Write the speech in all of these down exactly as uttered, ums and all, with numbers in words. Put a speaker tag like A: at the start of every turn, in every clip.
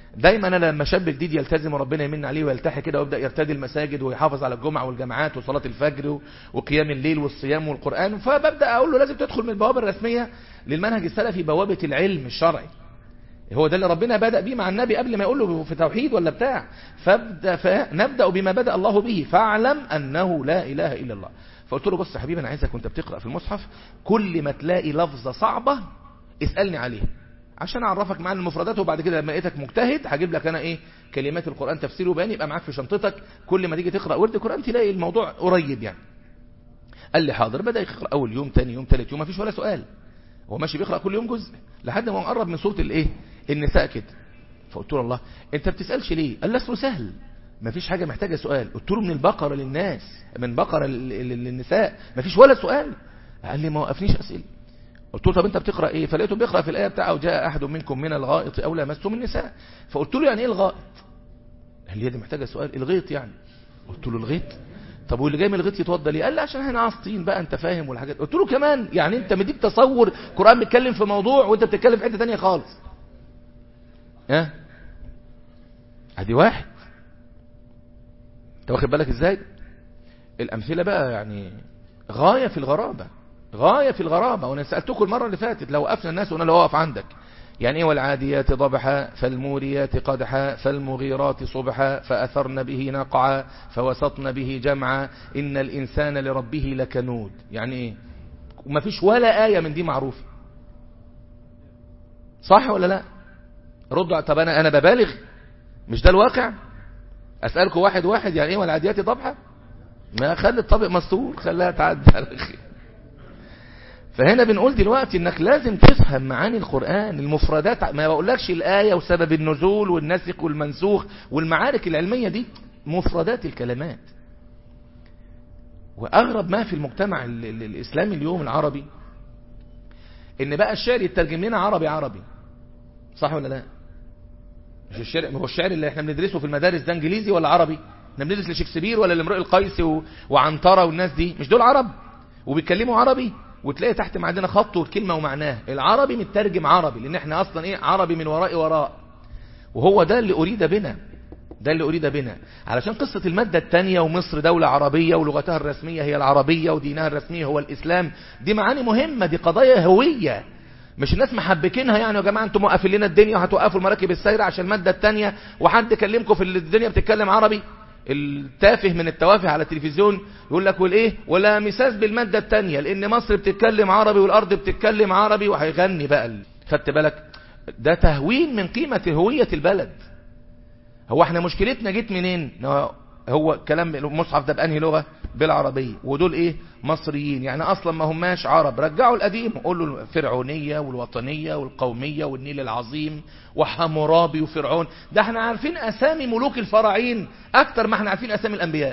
A: دايما انا لما شاب جديد يلتزم وربنا يمن عليه ويلتحي كده ويبدا يرتدي المساجد ويحافظ على الجمعه والجماعات وصلاه الفجر وقيام الليل والصيام والقران، فببدا اقول له لازم تدخل من البوابه الرسميه للمنهج السلفي، بوابه العلم الشرعي. هو ده اللي ربنا بدأ بيه مع النبي قبل ما يقول له في توحيد ولا بتاع. فابدا فنبدا بما بدأ الله به، فاعلم انه لا اله الا الله. فقلت له بص يا حبيبي، انا عايزك وانت بتقرأ في المصحف كل ما تلاقي لفظه صعبه اسالني عليها عشان اعرفك معنى المفردات، وبعد كده لما لقيتك مجتهد هجيب لك انا ايه كلمات القرآن تفسير وبيان، يبقى معاك في شنطتك كل ما تيجي تقرأ ورد قرآن تلاقي الموضوع قريب يعني. قال لي حاضر. بدأ يقرأ اول يوم ثاني يوم ثالث يوم ما فيش ولا سؤال، هو ماشي بيقرأ كل يوم جزء لحد ما قرب من سورة الايه النساء كده. فقلت له الله انت بتسألش ليه؟ قال لي اصله سهل ما فيش حاجة محتاجة سؤال. قلت له من البقرة للناس، من بقرة للنساء ما فيش ولا سؤال. قال لي ما وقفنيش أسئلة. قلت له طب انت بتقرأ ايه؟ فلقيته بيقرأ في الآية بتاعه جاء أحد منكم من الغائط أو لامستم النساء. فقلت له يعني ايه الغائط؟ قال لي دي محتاجة سؤال، الغيط يعني. قلت له الغيط؟ طب واللي جاي من الغيط يتوضى ليه؟ قال لي عشان هنا عاصطين بقى انت فاهم والحاجات. قلت له كمان يعني انت مديك تصور قرآن بيتكلم في موضوع وانت بتتكلم في حته ثانيه خالص. ها ادي واحد. انت واخد بالك ازاي؟ الامثله بقى يعني غايه في الغرابه، غايه في الغرابه. وانا سالتكم المره اللي فاتت لو وقفنا الناس وانا لو واقف عندك يعني ايه والعاديات ضبحا فالموريات قدحا فالمغيرات صبحا فاثرن به نقعا فوسطن به جمعا ان الانسان لربه لكنود، يعني ايه؟ وما فيش ولا ايه من دي معروفه، صح ولا لا؟ ردوا. طب انا انا ببالغ؟ مش ده الواقع؟ اسالكم واحد واحد يعني ايه والعاديات ضبحا؟ ما خلي الطبق مستور، خليها تعدي على خير. فهنا بنقول دلوقتي انك لازم تفهم معاني القرآن، المفردات. ما بقولكش الآية وسبب النزول والنسخ والمنسوخ والمعارك العلمية دي، مفردات الكلمات. واغرب ما في المجتمع الاسلامي اليوم العربي ان بقى الشعر يترجم لنا عربي عربي، صح ولا لا؟ مش الشعر، هو الشعر اللي احنا بندرسه في المدارس ده انجليزي ولا عربي؟ احنا بندرس لشكسبير ولا لامرؤ القيس و... وعنترة والناس دي، مش دول عرب وبيتكلموا عربي؟ وتلاقي تحت عندنا خط والكلمة ومعناه. العربي مترجم عربي لان احنا اصلا ايه عربي من وراء وراء. وهو ده اللي اريد بنا، ده اللي اريد بنا. علشان قصة المادة الثانية ومصر دولة عربية ولغتها الرسمية هي العربية ودينها الرسمي هو الاسلام، دي معاني مهمة، دي قضايا هوية. مش الناس محبكينها يعني يا جماعة انتم موقفين لنا الدنيا وهتوقفوا المراكب السايرة عشان المادة الثانية، وحد كلمكم في الدنيا بتتكلم عربي. التافه من التوافه على التلفزيون يقول لك والايه ولا مساس بالمادة الثانية لان مصر بتتكلم عربي والارض بتتكلم عربي، وهيغني بقى. خدت بالك؟ ده تهوين من قيمة هوية البلد. هو احنا مشكلتنا جيت منين؟ هو كلام المصحف ده بأنهي لغة؟ بالعربية، ودول ايه مصريين يعني اصلا ما هماش عرب. رجعوا القديم قولوا الفرعونية والوطنية والقومية والنيل العظيم وحمورابي وفرعون. ده احنا عارفين اسامي ملوك الفراعين اكتر ما احنا عارفين اسامي الانبياء،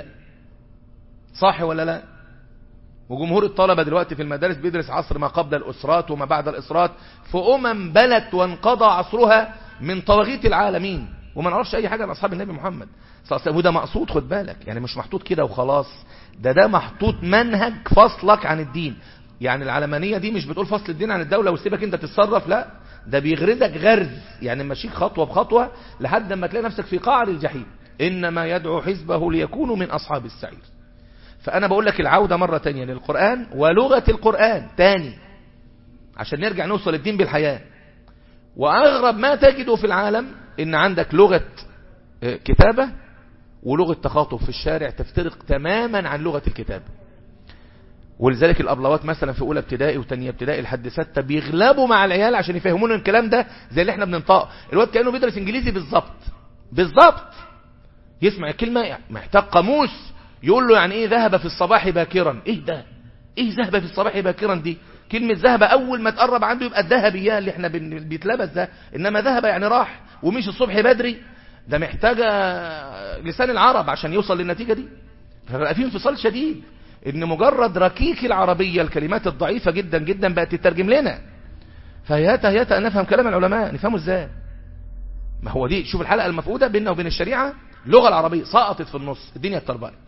A: صح ولا لا؟ وجمهور الطلبة دلوقتي في المدارس بيدرس عصر ما قبل الاسرات وما بعد الاسرات في امم بلت وانقضى عصرها من طواغيت العالمين، وما نعرفش اي حاجة عن اصحاب النبي محمد صلى الله عليه وسلم. وده مقصود، خد بالك، يعني مش محطوط كده وخلاص، ده ده محطوط منهج فصلك عن الدين. يعني العلمانية دي مش بتقول فصل الدين عن الدولة وسيبك انت تتصرف، لا، ده بيغرزك غرز، يعني ماشيك خطوة بخطوة لحد ما تلاقي نفسك في قعر الجحيم. انما يدعو حزبه ليكونوا من اصحاب السعير. فانا بقول لك العودة مرة تانية للقرآن ولغة القرآن تاني عشان نرجع نوصل الدين بالحياة. واغرب ما تجده في العالم ان عندك لغة كتابة ولغة تخاطب في الشارع تفترق تماما عن لغة الكتابة. ولذلك الأبلوات مثلا في أولى ابتدائي وتانية ابتدائي لحد ستة بيغلبوا مع العيال عشان يفهمون الكلام ده زي اللي احنا بننطقه. الواد كأنه بيدرس انجليزي بالظبط بالظبط، يسمع الكلمة محتاج قاموس يقول له يعني ايه ذهب في الصباح باكرا. ايه ده؟ ايه ذهب في الصباح باكرا دي؟ كلمة ذهب اول ما تقرب عنده يبقى الذهبية اللي احنا بيتلبس ده، انما ذهب يعني راح ومش الصبح بدري. ده محتاجة لسان العرب عشان يوصل للنتيجة دي. فبقى فيه انفصال شديد ان مجرد ركيك العربية الكلمات الضعيفة جدا جدا بقت تترجم لنا. فهياتا هياتا نفهم كلام العلماء نفهمه ازاي. ما هو دي شوف الحلقة المفقودة بيننا وبين الشريعة، اللغة العربية سقطت في النص، الدنيا اتطربقت.